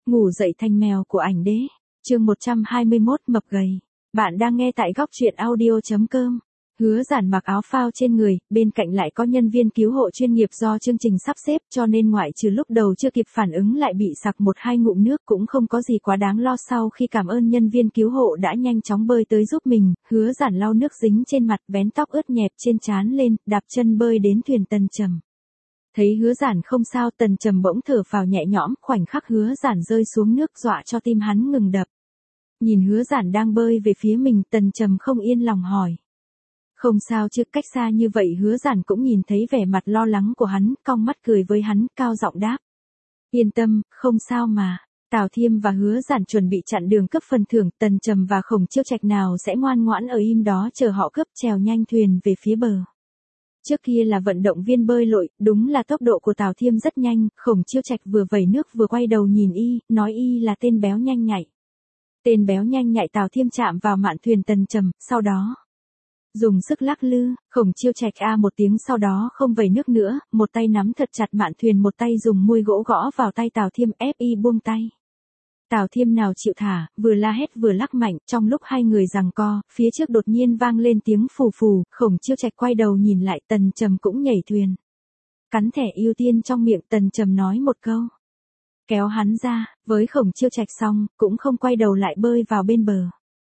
Ngủ dậy thành mèo của ảnh đế. Chương 121 mập gầy. Bạn đang nghe tại góc truyện audio.com. Hứa Giản mặc áo phao trên người, bên cạnh lại có nhân viên cứu hộ chuyên nghiệp do chương trình sắp xếp, cho nên ngoại trừ lúc đầu chưa kịp phản ứng lại bị sặc một hai ngụm nước cũng không có gì quá đáng lo. Sau khi cảm ơn nhân viên cứu hộ đã nhanh chóng bơi tới giúp mình, Hứa Giản lau nước dính trên mặt, vén tóc ướt nhẹp trên trán lên, đạp chân bơi đến thuyền Tần Trầm. Thấy Hứa Giản không sao, Tần Trầm bỗng thở phào nhẹ nhõm, khoảnh khắc Hứa Giản rơi xuống nước dọa cho tim hắn ngừng đập. Nhìn Hứa Giản đang bơi về phía mình, Tần Trầm không yên lòng hỏi. Không sao chứ? Cách xa như vậy Hứa Giản cũng nhìn thấy vẻ mặt lo lắng của hắn, cong mắt cười với hắn, cao giọng đáp. Yên tâm, không sao mà. Tào Thiêm và Hứa Giản chuẩn bị chặn đường cấp phần thưởng, Tần Trầm và Khổng Chiêu Trạch nào sẽ ngoan ngoãn ở im đó chờ họ cướp, trèo nhanh thuyền về phía bờ. Trước kia là vận động viên bơi lội, đúng là tốc độ của Tào Thiêm rất nhanh, Khổng Chiêu Trạch vừa vẩy nước vừa quay đầu nhìn y, nói y là tên béo nhanh nhạy. Tên béo nhanh nhạy. Tào Thiêm chạm vào mạn thuyền Tần Trầm, sau đó dùng sức lắc lư. Khổng Chiêu Trạch a một tiếng, sau đó không vẩy nước nữa, một tay nắm thật chặt mạn thuyền, một tay dùng môi gỗ gõ vào tay Tào Thiêm, ép y buông tay. Tào Thiêm nào chịu thả, vừa la hét vừa lắc mạnh, trong lúc hai người giằng co, phía trước đột nhiên vang lên tiếng phù phù, Khổng Chiêu Trạch quay đầu nhìn lại, Tần Trầm cũng nhảy thuyền. Cắn thẻ ưu tiên trong miệng, Tần Trầm nói một câu. Kéo hắn ra, với Khổng Chiêu Trạch xong, cũng không quay đầu lại bơi vào bên bờ.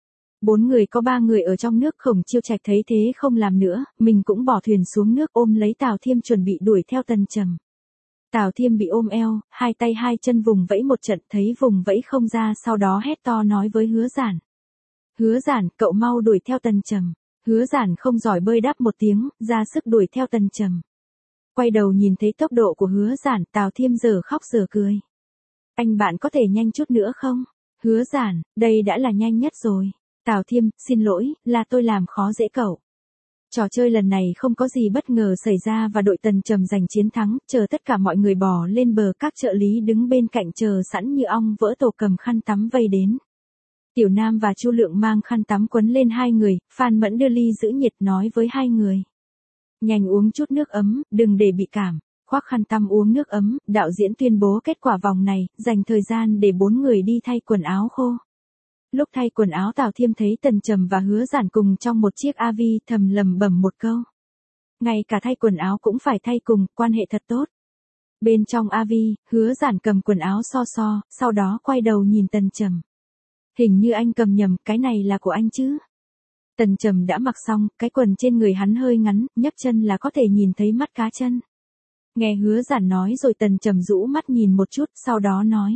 4 người có 3 người ở trong nước, Khổng Chiêu Trạch thấy thế không làm nữa, mình cũng bỏ thuyền xuống nước ôm lấy Tào Thiêm chuẩn bị đuổi theo Tần Trầm. Tào Thiêm bị ôm eo, hai tay hai chân vùng vẫy một trận, thấy vùng vẫy không ra, sau đó hét to nói với Hứa Giản. Hứa Giản, cậu mau đuổi theo Tần Trầm. Hứa Giản không giỏi bơi, đáp một tiếng, ra sức đuổi theo Tần Trầm. Quay đầu nhìn thấy tốc độ của Hứa Giản, Tào Thiêm giờ khóc giờ cười. Anh bạn có thể nhanh chút nữa không? Hứa Giản, đây đã là nhanh nhất rồi. Tào Thiêm, xin lỗi, là tôi làm khó dễ cậu. Trò chơi lần này không có gì bất ngờ xảy ra và đội Tần Trầm giành chiến thắng, chờ tất cả mọi người bò lên bờ, các trợ lý đứng bên cạnh chờ sẵn như ong vỡ tổ cầm khăn tắm vây đến. Tiểu Nam và Chu Lượng mang khăn tắm quấn lên hai người, Phan Mẫn đưa ly giữ nhiệt nói với hai người. Nhanh uống chút nước ấm, đừng để bị cảm. Khoác khăn tắm uống nước ấm, đạo diễn tuyên bố kết quả vòng này, dành thời gian để 4 người đi thay quần áo khô. Lúc thay quần áo, Tào Thiêm thấy Tần Trầm và Hứa Giản cùng trong một chiếc AV, thầm lẩm bẩm một câu. Ngay cả thay quần áo cũng phải thay cùng, quan hệ thật tốt. Bên trong AV, Hứa Giản cầm quần áo so, sau đó quay đầu nhìn Tần Trầm. Hình như anh cầm nhầm, cái này là của anh chứ? Tần Trầm đã mặc xong, cái quần trên người hắn hơi ngắn, nhấc chân là có thể nhìn thấy mắt cá chân. Nghe Hứa Giản nói rồi, Tần Trầm rũ mắt nhìn một chút, sau đó nói.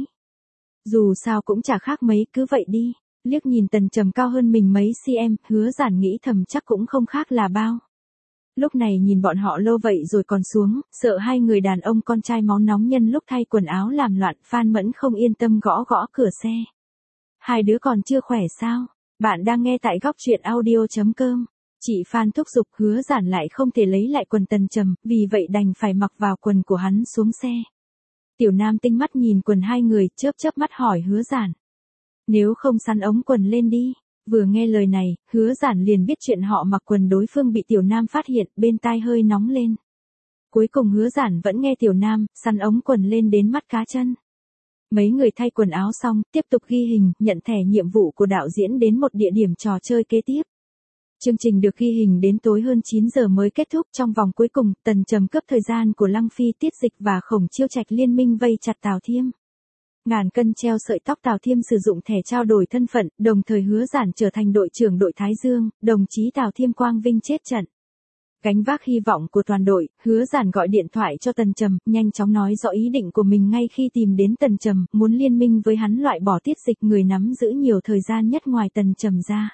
Dù sao cũng chả khác mấy, cứ vậy đi. Liếc nhìn Tần Trầm cao hơn mình mấy cm, Hứa Giản nghĩ thầm chắc cũng không khác là bao. Lúc này nhìn bọn họ lâu vậy rồi còn xuống, sợ hai người đàn ông con trai máu nóng nhân lúc thay quần áo làm loạn, Phan Mẫn không yên tâm gõ gõ cửa xe. Hai đứa còn chưa khỏe sao? Bạn đang nghe tại góc truyện audio.com. Chị Phan thúc giục, Hứa Giản lại không thể lấy lại quần Tần Trầm, vì vậy đành phải mặc vào quần của hắn xuống xe. Tiểu Nam tinh mắt nhìn quần hai người, chớp mắt hỏi Hứa Giản. Nếu không sắn ống quần lên đi. Vừa nghe lời này, Hứa Giản liền biết chuyện họ mặc quần đối phương bị Tiểu Nam phát hiện, bên tai hơi nóng lên. Cuối cùng Hứa Giản vẫn nghe Tiểu Nam, sắn ống quần lên đến mắt cá chân. Mấy người thay quần áo xong, tiếp tục ghi hình, nhận thẻ nhiệm vụ của đạo diễn đến một địa điểm trò chơi kế tiếp. Chương trình được ghi hình đến tối hơn 9 giờ mới kết thúc. Trong vòng cuối cùng, Tần Trầm cướp thời gian của Lăng Phi, Tiết Dịch và Khổng Chiêu Trạch liên minh vây chặt Tào Thiêm. Ngàn cân treo sợi tóc, Tào Thiêm sử dụng thẻ trao đổi thân phận, đồng thời Hứa Giản trở thành đội trưởng đội Thái Dương, đồng chí Tào Thiêm quang vinh chết trận. Gánh vác hy vọng của toàn đội, Hứa Giản gọi điện thoại cho Tần Trầm, nhanh chóng nói rõ ý định của mình ngay khi tìm đến Tần Trầm, muốn liên minh với hắn loại bỏ Tiết Dịch, người nắm giữ nhiều thời gian nhất ngoài Tần Trầm ra.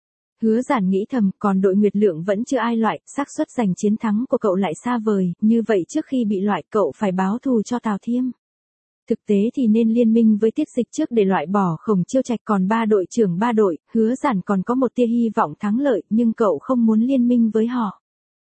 Hứa Giản nghĩ thầm, còn đội Nguyệt Lượng vẫn chưa ai loại, xác suất giành chiến thắng của cậu lại xa vời, như vậy trước khi bị loại cậu phải báo thù cho Tào Thiêm. Thực tế thì nên liên minh với Tiết Dịch trước để loại bỏ Khổng Chiêu Trạch, còn ba đội trưởng ba đội, Hứa Giản còn có một tia hy vọng thắng lợi, nhưng cậu không muốn liên minh với họ.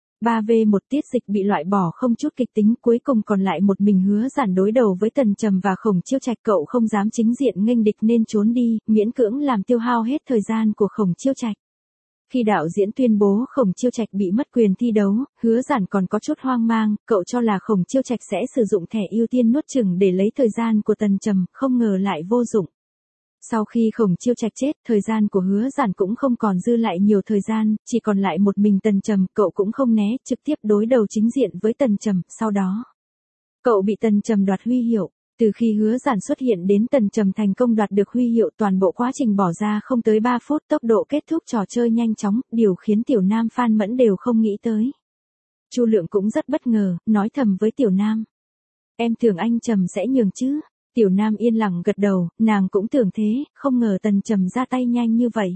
3v1 Tiết Dịch bị loại bỏ không chút kịch tính, cuối cùng còn lại một mình Hứa Giản đối đầu với Tần Trầm và Khổng Chiêu Trạch, cậu không dám chính diện nghênh địch nên trốn đi, miễn cưỡng làm tiêu hao hết thời gian của Khổng Chiêu Trạch. Khi đạo diễn tuyên bố Khổng Chiêu Trạch bị mất quyền thi đấu, Hứa Giản còn có chút hoang mang, cậu cho là Khổng Chiêu Trạch sẽ sử dụng thẻ ưu tiên nuốt chửng để lấy thời gian của Tần Trầm, không ngờ lại vô dụng. Sau khi Khổng Chiêu Trạch chết, thời gian của Hứa Giản cũng không còn dư lại nhiều thời gian, chỉ còn lại một mình Tần Trầm, cậu cũng không né, trực tiếp đối đầu chính diện với Tần Trầm, sau đó cậu bị Tần Trầm đoạt huy hiệu. Từ khi Hứa Giản xuất hiện đến Tần Trầm thành công đoạt được huy hiệu, toàn bộ quá trình bỏ ra không tới 3 phút, tốc độ kết thúc trò chơi nhanh chóng, điều khiến Tiểu Nam Phan Mẫn đều không nghĩ tới. Chu Lượng cũng rất bất ngờ, nói thầm với Tiểu Nam: "Em tưởng anh Trầm sẽ nhường chứ?" Tiểu Nam yên lặng gật đầu, nàng cũng tưởng thế, không ngờ Tần Trầm ra tay nhanh như vậy.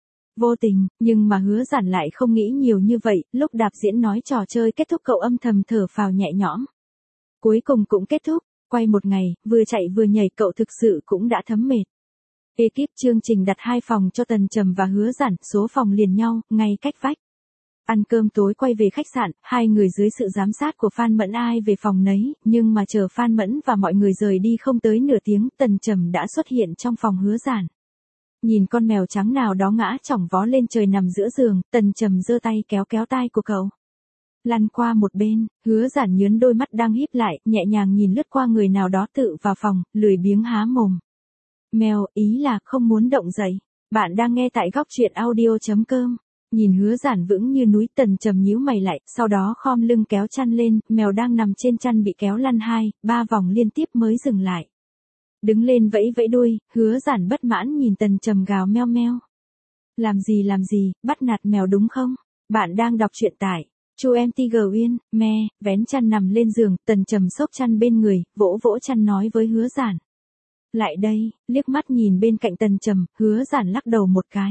Vô tình, nhưng mà Hứa Giản lại không nghĩ nhiều như vậy, lúc đạp diễn nói trò chơi kết thúc cậu âm thầm thở phào nhẹ nhõm. Cuối cùng cũng kết thúc, quay một ngày, vừa chạy vừa nhảy cậu thực sự cũng đã thấm mệt. Ekip chương trình đặt 2 phòng cho Tần Trầm và Hứa Giản, số phòng liền nhau, ngay cách vách. Ăn cơm tối quay về khách sạn, hai người dưới sự giám sát của Phan Mẫn ai về phòng nấy, nhưng mà chờ Phan Mẫn và mọi người rời đi không tới nửa tiếng, Tần Trầm đã xuất hiện trong phòng Hứa Giản. Nhìn con mèo trắng nào đó ngã chỏng vó lên trời nằm giữa giường, Tần Trầm giơ tay kéo kéo tai của cậu. Lăn qua một bên, Hứa Giản nhớn đôi mắt đang híp lại, nhẹ nhàng nhìn lướt qua người nào đó tự vào phòng, lười biếng há mồm. Mèo, ý là không muốn động dậy. Bạn đang nghe tại góc truyện audio.com. Nhìn Hứa Giản vững như núi, Tần Trầm nhíu mày lại, sau đó khom lưng kéo chăn lên, mèo đang nằm trên chăn bị kéo lăn 2-3 vòng liên tiếp mới dừng lại. Đứng lên vẫy vẫy đuôi, Hứa Giản bất mãn nhìn Tần Trầm gào meo meo. Làm gì, bắt nạt mèo đúng không? Bạn đang đọc truyện tại Chu MTG Uyên, vén chăn nằm lên giường, Tần Trầm xốc chăn bên người, vỗ vỗ chăn nói với Hứa Giản. Lại đây, liếc mắt nhìn bên cạnh Tần Trầm, Hứa Giản lắc đầu một cái.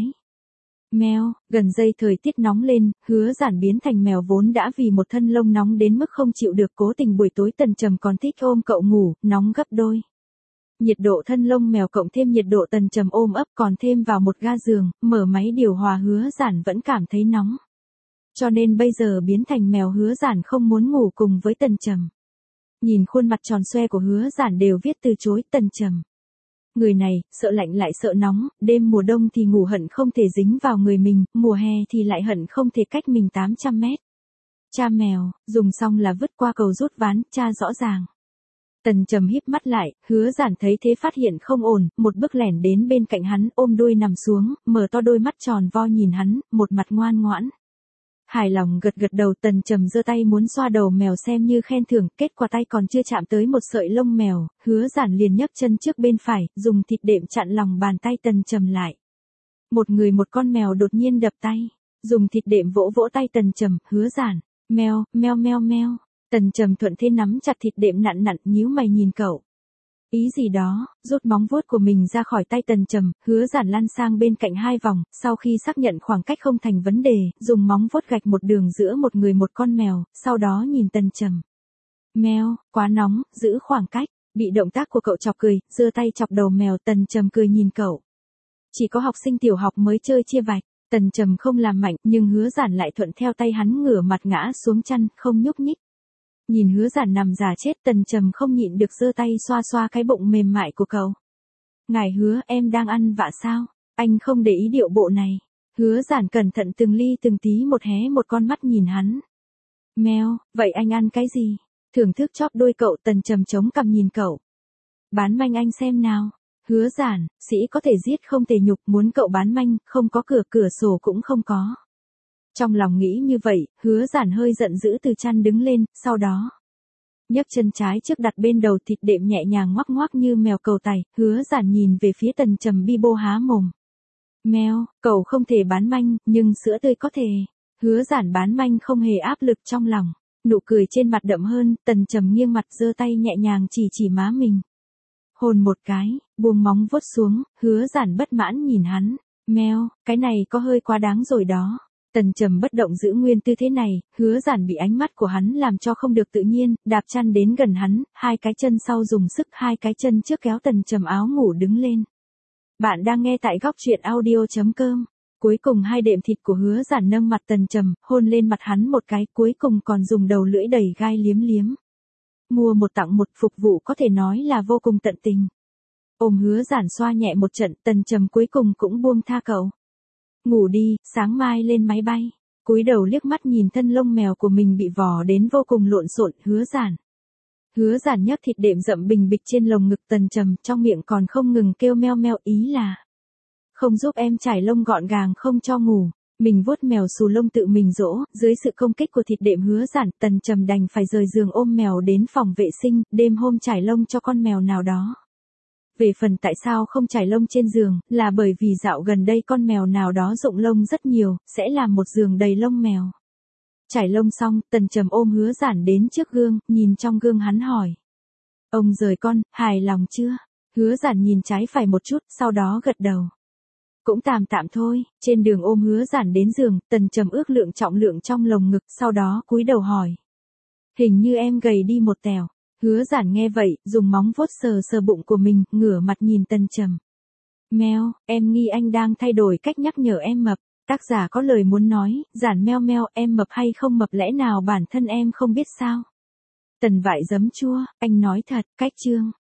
Mèo, gần đây thời tiết nóng lên, Hứa Giản biến thành mèo vốn đã vì một thân lông nóng đến mức không chịu được, cố tình buổi tối Tần Trầm còn thích ôm cậu ngủ, nóng gấp đôi. Nhiệt độ thân lông mèo cộng thêm nhiệt độ Tần Trầm ôm ấp còn thêm vào một ga giường, mở máy điều hòa Hứa Giản vẫn cảm thấy nóng. Cho nên bây giờ biến thành mèo, Hứa Giản không muốn ngủ cùng với Tần Trầm. Nhìn khuôn mặt tròn xoe của Hứa Giản đều viết từ chối. Tần Trầm. Người này, sợ lạnh lại sợ nóng, đêm mùa đông thì ngủ hận không thể dính vào người mình, mùa hè thì lại hận không thể cách mình 800 mét. Cha mèo, dùng xong là vứt qua cầu rút ván, cha rõ ràng. Tần Trầm híp mắt lại, Hứa Giản thấy thế phát hiện không ổn, một bước lẻn đến bên cạnh hắn, ôm đuôi nằm xuống, mở to đôi mắt tròn vo nhìn hắn, một mặt ngoan ngoãn. Hài lòng gật gật đầu, Tần Trầm giơ tay muốn xoa đầu mèo xem như khen thưởng, kết quả tay còn chưa chạm tới một sợi lông mèo, Hứa Giản liền nhấc chân trước bên phải, dùng thịt đệm chặn lòng bàn tay Tần Trầm lại. Một người một con mèo đột nhiên đập tay, dùng thịt đệm vỗ vỗ tay Tần Trầm, Hứa Giản, meo, meo meo meo. Tần Trầm thuận thế nắm chặt thịt đệm nặn nặn, nhíu mày nhìn cậu. Ý gì đó, rút móng vuốt của mình ra khỏi tay Tần Trầm, Hứa Giản lăn sang bên cạnh 2 vòng, sau khi xác nhận khoảng cách không thành vấn đề, dùng móng vuốt gạch một đường giữa một người một con mèo, sau đó nhìn Tần Trầm. Meo, quá nóng, giữ khoảng cách, bị động tác của cậu chọc cười, giơ tay chọc đầu mèo. Tần Trầm cười nhìn cậu. Chỉ có học sinh tiểu học mới chơi chia vạch. Tần Trầm không làm mạnh, nhưng Hứa Giản lại thuận theo tay hắn ngửa mặt ngã xuống chăn, không nhúc nhích. Nhìn Hứa Giản nằm giả chết, Tần Trầm không nhịn được giơ tay xoa xoa cái bụng mềm mại của cậu. Ngài Hứa, em đang ăn vạ sao? Anh không để ý điệu bộ này. Hứa Giản cẩn thận từng ly từng tí một hé một con mắt nhìn hắn. Meo, vậy anh ăn cái gì? Thưởng thức chóp đuôi cậu. Tần Trầm chống cằm nhìn cậu. Bán manh anh xem nào. Hứa Giản, sĩ có thể giết không thể nhục, muốn cậu bán manh, không có cửa sổ cũng không có. Trong lòng nghĩ như vậy, Hứa Giản hơi giận dữ từ chăn đứng lên, sau đó nhấc chân trái trước đặt bên đầu, thịt đệm nhẹ nhàng ngoắc ngoắc như mèo cầu tài. Hứa Giản nhìn về phía Tần Trầm bi bô há mồm. Meo, cậu không thể bán manh, nhưng sữa tươi có thể. Hứa Giản bán manh không hề áp lực trong lòng, nụ cười trên mặt đậm hơn. Tần Trầm nghiêng mặt giơ tay nhẹ nhàng chỉ má mình. Hôn một cái, buông móng vuốt xuống. Hứa Giản bất mãn nhìn hắn. Meo, cái này có hơi quá đáng rồi đó. Tần Trầm bất động giữ nguyên tư thế này, Hứa Giản bị ánh mắt của hắn làm cho không được tự nhiên, đạp chăn đến gần hắn, 2 cái chân sau dùng sức, 2 cái chân trước kéo Tần Trầm áo ngủ đứng lên. Bạn đang nghe tại góc truyện audio.com. Cuối cùng 2 đệm thịt của Hứa Giản nâng mặt Tần Trầm, hôn lên mặt hắn một cái, cuối cùng còn dùng đầu lưỡi đầy gai liếm liếm. Mua một tặng một, phục vụ có thể nói là vô cùng tận tình. Ôm Hứa Giản xoa nhẹ một trận, Tần Trầm cuối cùng cũng buông tha cậu. Ngủ đi, sáng mai lên máy bay. Cúi đầu liếc mắt nhìn thân lông mèo của mình bị vò đến vô cùng lộn xộn, Hứa Giản. Hứa Giản nhấc thịt đệm rậm bình bịch trên lồng ngực Tần Trầm, trong miệng còn không ngừng kêu meo meo, ý là không giúp em trải lông gọn gàng, không cho ngủ. Mình vuốt mèo xù lông tự mình dỗ, dưới sự công kích của thịt đệm Hứa Giản, Tần Trầm đành phải rời giường ôm mèo đến phòng vệ sinh, đêm hôm trải lông cho con mèo nào đó. Về phần tại sao không trải lông trên giường, là bởi vì dạo gần đây con mèo nào đó rụng lông rất nhiều, sẽ làm một giường đầy lông mèo. Trải lông xong, Tần Trầm ôm Hứa Giản đến trước gương, nhìn trong gương hắn hỏi. Ông rời con, hài lòng chưa? Hứa Giản nhìn trái phải một chút, sau đó gật đầu. Cũng tạm tạm thôi. Trên đường ôm Hứa Giản đến giường, Tần Trầm ước lượng trọng lượng trong lồng ngực, sau đó cúi đầu hỏi. Hình như em gầy đi một tẹo. Hứa Giản nghe vậy, dùng móng vuốt sờ sờ bụng của mình, ngửa mặt nhìn Tần Trầm. Meo, em nghi anh đang thay đổi cách nhắc nhở em mập. Tác giả có lời muốn nói, Giản meo meo, em mập hay không mập lẽ nào bản thân em không biết sao? Tần Vại giấm chua, anh nói thật, cách chương.